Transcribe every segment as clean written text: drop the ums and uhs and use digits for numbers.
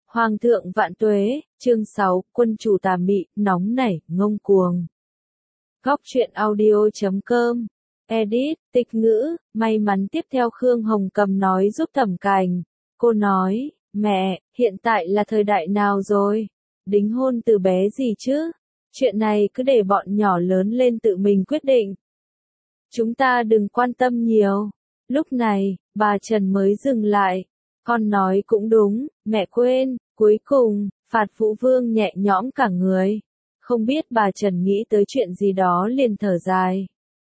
Hoàng thượng vạn tuế, chương 6, quân chủ tà mị, nóng nảy, ngông cuồng. Góc truyện audio.com, edit, tịch ngữ, may mắn tiếp theo Khương Hồng Cầm nói giúp Thẩm Cành. Cô nói, mẹ, hiện tại là thời đại nào rồi? Đính hôn từ bé gì chứ? Chuyện này cứ để bọn nhỏ lớn lên tự mình quyết định. Chúng ta đừng quan tâm nhiều. Lúc này, bà Trần mới dừng lại. Con nói cũng đúng, mẹ quên, cuối cùng, Phạt Vũ Vương nhẹ nhõm cả người. Không biết bà Trần nghĩ tới chuyện gì đó liền thở dài.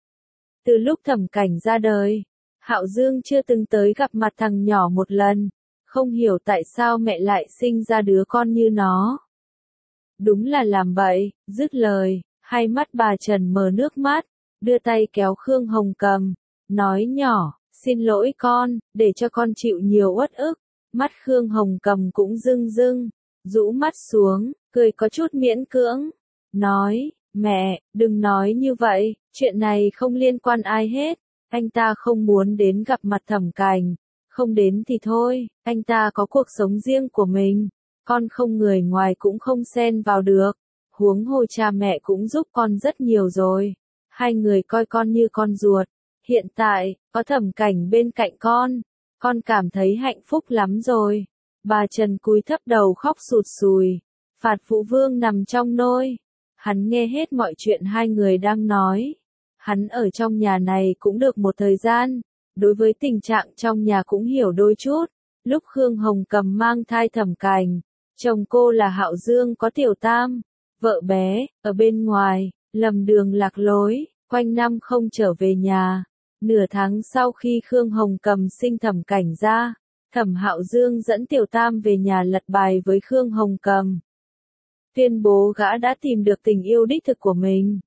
Từ lúc Thẩm Cảnh ra đời, Hạo Dương chưa từng tới gặp mặt thằng nhỏ một lần, không hiểu tại sao mẹ lại sinh ra đứa con như nó. Đúng là làm bậy, dứt lời, hai mắt bà Trần mờ nước mắt, đưa tay kéo Khương Hồng Cầm, nói nhỏ, xin lỗi con, để cho con chịu nhiều uất ức. Mắt Khương Hồng Cầm cũng rưng rưng, rũ mắt xuống, cười có chút miễn cưỡng, nói, mẹ, đừng nói như vậy, chuyện này không liên quan ai hết, anh ta không muốn đến gặp mặt Thẩm Cành, không đến thì thôi, anh ta có cuộc sống riêng của mình, con không người ngoài cũng không xen vào được, huống hồ cha mẹ cũng giúp con rất nhiều rồi, hai người coi con như con ruột, hiện tại, có Thẩm Cảnh bên cạnh con cảm thấy hạnh phúc lắm rồi. Bà Trần cúi thấp đầu khóc sụt sùi. Phạt Vũ Vương nằm trong nôi. Hắn nghe hết mọi chuyện hai người đang nói. Hắn ở trong nhà này cũng được một thời gian. Đối với tình trạng trong nhà cũng hiểu đôi chút. Lúc Khương Hồng Cầm mang thai Thẩm Cành, chồng cô là Hạo Dương có Tiểu Tam, vợ bé, ở bên ngoài, lầm đường lạc lối, quanh năm không trở về nhà. Nửa tháng sau khi Khương Hồng Cầm sinh Thẩm Cảnh ra, Thẩm Hạo Dương dẫn Tiểu Tam về nhà lật bài với Khương Hồng Cầm. Tuyên bố gã đã tìm được tình yêu đích thực của mình.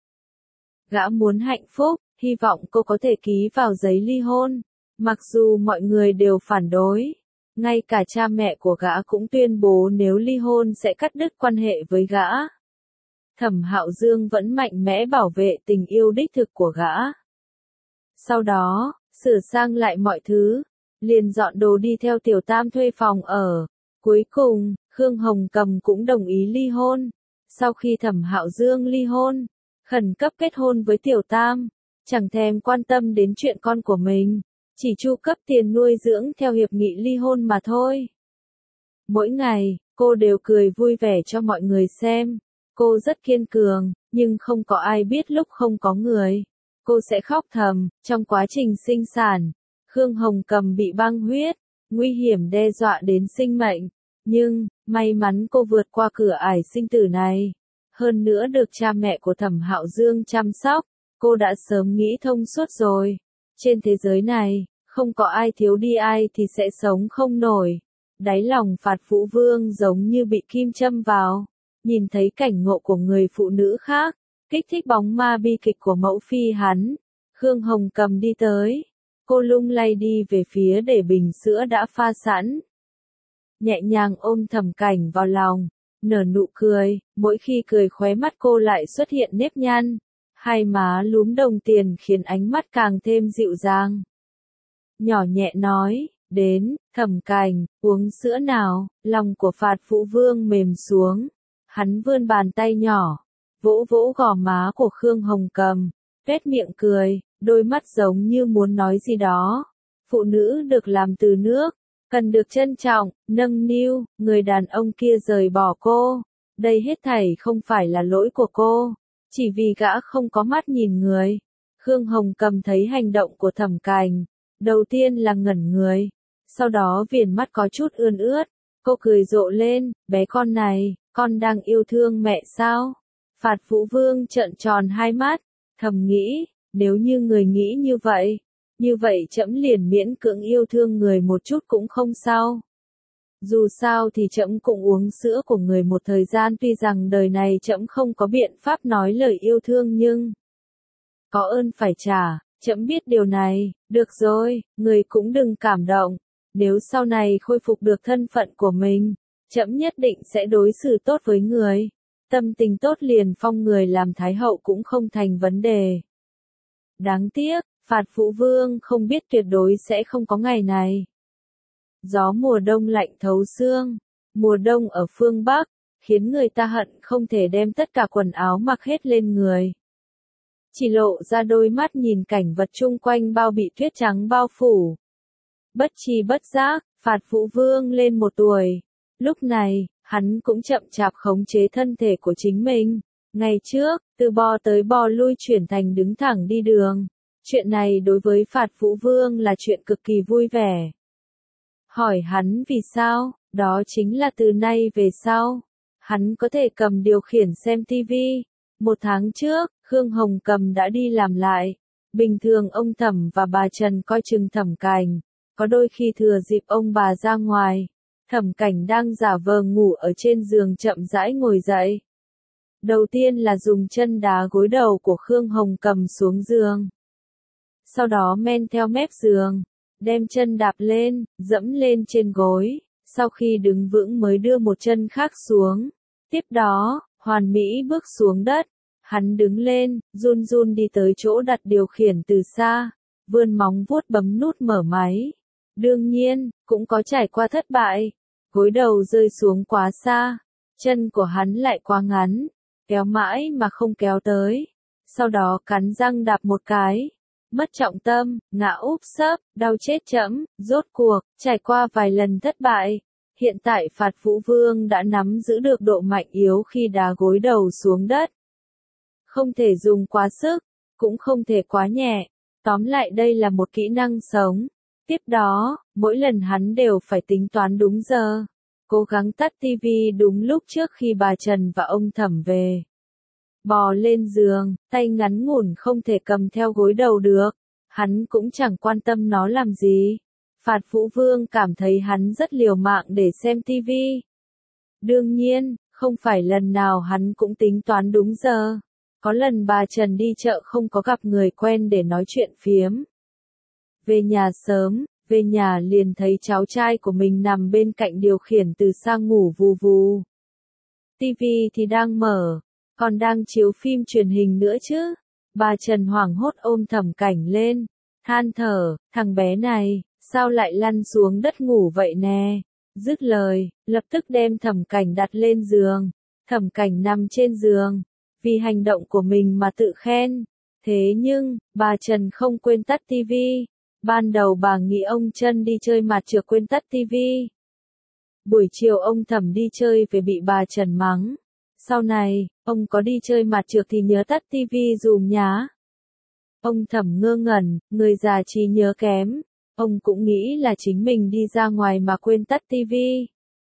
Gã muốn hạnh phúc, hy vọng cô có thể ký vào giấy ly hôn. Mặc dù mọi người đều phản đối, ngay cả cha mẹ của gã cũng tuyên bố nếu ly hôn sẽ cắt đứt quan hệ với gã. Thẩm Hạo Dương vẫn mạnh mẽ bảo vệ tình yêu đích thực của gã. Sau đó, sửa sang lại mọi thứ, liền dọn đồ đi theo Tiểu Tam thuê phòng ở. Cuối cùng, Khương Hồng Cầm cũng đồng ý ly hôn. Sau khi Thẩm Hạo Dương ly hôn, khẩn cấp kết hôn với Tiểu Tam, chẳng thèm quan tâm đến chuyện con của mình, chỉ chu cấp tiền nuôi dưỡng theo hiệp nghị ly hôn mà thôi. Mỗi ngày, cô đều cười vui vẻ cho mọi người xem. Cô rất kiên cường, nhưng không có ai biết lúc không có người. Cô sẽ khóc thầm. Trong quá trình sinh sản, Khương Hồng Cầm bị băng huyết, nguy hiểm đe dọa đến sinh mệnh. Nhưng, may mắn cô vượt qua cửa ải sinh tử này. Hơn nữa được cha mẹ của Thẩm Hạo Dương chăm sóc, cô đã sớm nghĩ thông suốt rồi. Trên thế giới này, không có ai thiếu đi ai thì sẽ sống không nổi. Đáy lòng Phạt Vũ Vương giống như bị kim châm vào. Nhìn thấy cảnh ngộ của người phụ nữ khác, kích thích bóng ma bi kịch của mẫu phi hắn. Khương Hồng Cầm đi tới. Cô lung lay đi về phía để bình sữa đã pha sẵn. Nhẹ nhàng ôm Thẩm Cảnh vào lòng, nở nụ cười, mỗi khi cười khóe mắt cô lại xuất hiện nếp nhăn. Hai má lúm đồng tiền khiến ánh mắt càng thêm dịu dàng. Nhỏ nhẹ nói, đến, Thẩm Cảnh, uống sữa nào, lòng của Phạt Vũ Vương mềm xuống. Hắn vươn bàn tay nhỏ, vỗ vỗ gò má của Khương Hồng Cầm, tuét miệng cười, đôi mắt giống như muốn nói gì đó. Phụ nữ được làm từ nước, cần được trân trọng, nâng niu, người đàn ông kia rời bỏ cô. Đây hết thảy không phải là lỗi của cô, chỉ vì gã không có mắt nhìn người. Khương Hồng Cầm thấy hành động của Thẩm Cành, đầu tiên là ngẩn người, sau đó viền mắt có chút ươn ướt, cô cười rộ lên, bé con này, con đang yêu thương mẹ sao? Phạt Vũ Vương trợn tròn hai mắt, thầm nghĩ, nếu như người nghĩ như vậy trẫm liền miễn cưỡng yêu thương người một chút cũng không sao. Dù sao thì trẫm cũng uống sữa của người một thời gian, tuy rằng đời này trẫm không có biện pháp nói lời yêu thương nhưng có ơn phải trả, trẫm biết điều này. Được rồi, người cũng đừng cảm động, nếu sau này khôi phục được thân phận của mình, trẫm nhất định sẽ đối xử tốt với người. Tâm tình tốt liền phong người làm thái hậu cũng không thành vấn đề. Đáng tiếc, Phạt Vũ Vương không biết tuyệt đối sẽ không có ngày này. Gió mùa đông lạnh thấu xương, Mùa đông ở phương Bắc, khiến người ta hận không thể đem tất cả quần áo mặc hết lên người. Chỉ lộ ra đôi mắt nhìn cảnh vật chung quanh bao bị tuyết trắng bao phủ. Bất tri bất giác, Phạt Vũ Vương lên 1 tuổi. Lúc này, hắn cũng chậm chạp khống chế thân thể của chính mình. Ngày trước, từ bò tới bò lui chuyển thành đứng thẳng đi đường. Chuyện này đối với Phạt Vũ Vương là chuyện cực kỳ vui vẻ. Hỏi hắn vì sao, đó chính là từ nay về sau, hắn có thể cầm điều khiển xem tivi. 1 tháng trước, Khương Hồng Cầm đã đi làm lại. Bình thường ông Thẩm và bà Trần coi chừng Thẩm Cảnh. Có đôi khi thừa dịp ông bà ra ngoài, Thẩm Cảnh đang giả vờ ngủ ở trên giường chậm rãi ngồi dậy. Đầu tiên là dùng chân đá gối đầu của Khương Hồng Cầm xuống giường. Sau đó men theo mép giường, đem chân đạp lên, dẫm lên trên gối, sau khi đứng vững mới đưa một chân khác xuống. Tiếp đó, hoàn mỹ bước xuống đất, hắn đứng lên, run run đi tới chỗ đặt điều khiển từ xa, vươn móng vuốt bấm nút mở máy. Đương nhiên, cũng có trải qua thất bại, gối đầu rơi xuống quá xa, chân của hắn lại quá ngắn, kéo mãi mà không kéo tới, sau đó cắn răng đạp một cái. Mất trọng tâm, ngã úp sấp, đau chết chẫm, rốt cuộc, trải qua vài lần thất bại. Hiện tại Phạt Vũ Vương đã nắm giữ được độ mạnh yếu khi đá gối đầu xuống đất. Không thể dùng quá sức, cũng không thể quá nhẹ. Tóm lại đây là một kỹ năng sống. Tiếp đó, mỗi lần hắn đều phải tính toán đúng giờ. Cố gắng tắt tivi đúng lúc trước khi bà Trần và ông Thẩm về. Bò lên giường, tay ngắn ngủn không thể cầm theo gối đầu được. Hắn cũng chẳng quan tâm nó làm gì. Phạt Vũ Vương cảm thấy hắn rất liều mạng để xem tivi. Đương nhiên, không phải lần nào hắn cũng tính toán đúng giờ. Có lần bà Trần đi chợ không có gặp người quen để nói chuyện phiếm. Về nhà sớm, về nhà liền thấy cháu trai của mình nằm bên cạnh điều khiển từ xa ngủ vù vù. Tivi thì đang mở, còn đang chiếu phim truyền hình nữa chứ. Bà Trần hoảng hốt ôm Thẩm Cảnh lên, than thở, thằng bé này, sao lại lăn xuống đất ngủ vậy nè. Dứt lời, lập tức đem Thẩm Cảnh đặt lên giường. Thẩm Cảnh nằm trên giường, vì hành động của mình mà tự khen. Thế nhưng, bà Trần không quên tắt tivi. Ban đầu bà nghĩ ông Trân đi chơi mặt trược quên tắt tivi. Buổi chiều ông Thẩm đi chơi về bị bà Trần mắng. Sau này, ông có đi chơi mặt trược thì nhớ tắt tivi dùm nhá. Ông Thẩm ngơ ngẩn, người già trí nhớ kém. Ông cũng nghĩ là chính mình đi ra ngoài mà quên tắt tivi.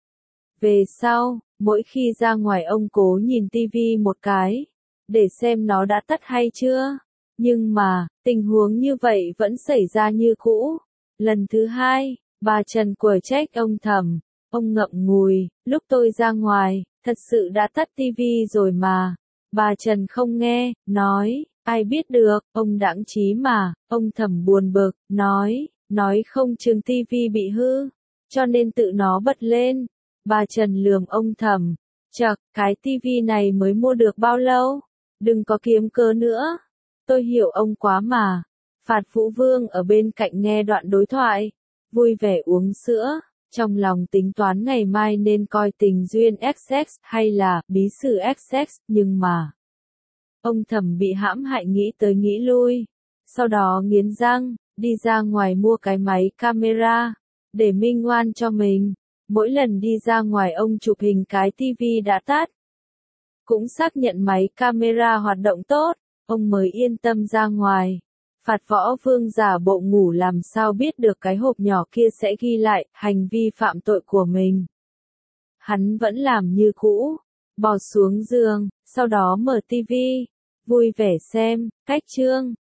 Về sau, mỗi khi ra ngoài ông cố nhìn tivi một cái, để xem nó đã tắt hay chưa. Nhưng mà, tình huống như vậy vẫn xảy ra như cũ. Lần thứ 2, bà Trần quở trách ông Thẩm. Ông ngậm ngùi, lúc tôi ra ngoài, thật sự đã tắt tivi rồi mà. Bà Trần không nghe, nói, ai biết được, ông đãng trí mà. Ông Thẩm buồn bực, nói không chừng tivi bị hư, cho nên tự nó bật lên. Bà Trần lườm ông Thẩm, chậc, cái tivi này mới mua được bao lâu, đừng có kiếm cớ nữa. Tôi hiểu ông quá mà. Phạt Vũ Vương ở bên cạnh nghe đoạn đối thoại, vui vẻ uống sữa, trong lòng tính toán ngày mai nên coi Tình Duyên XX hay là Bí Sử XX, nhưng mà ông Thẩm bị hãm hại nghĩ tới nghĩ lui, sau đó nghiến răng, đi ra ngoài mua cái máy camera, để minh oan cho mình. Mỗi lần đi ra ngoài ông chụp hình cái tivi đã tắt, cũng xác nhận máy camera hoạt động tốt, ông mới yên tâm ra ngoài. Phạt Võ Vương giả bộ ngủ làm sao biết được cái hộp nhỏ kia sẽ ghi lại hành vi phạm tội của mình. Hắn vẫn làm như cũ, bò xuống giường, sau đó mở tivi, vui vẻ xem, cách chương.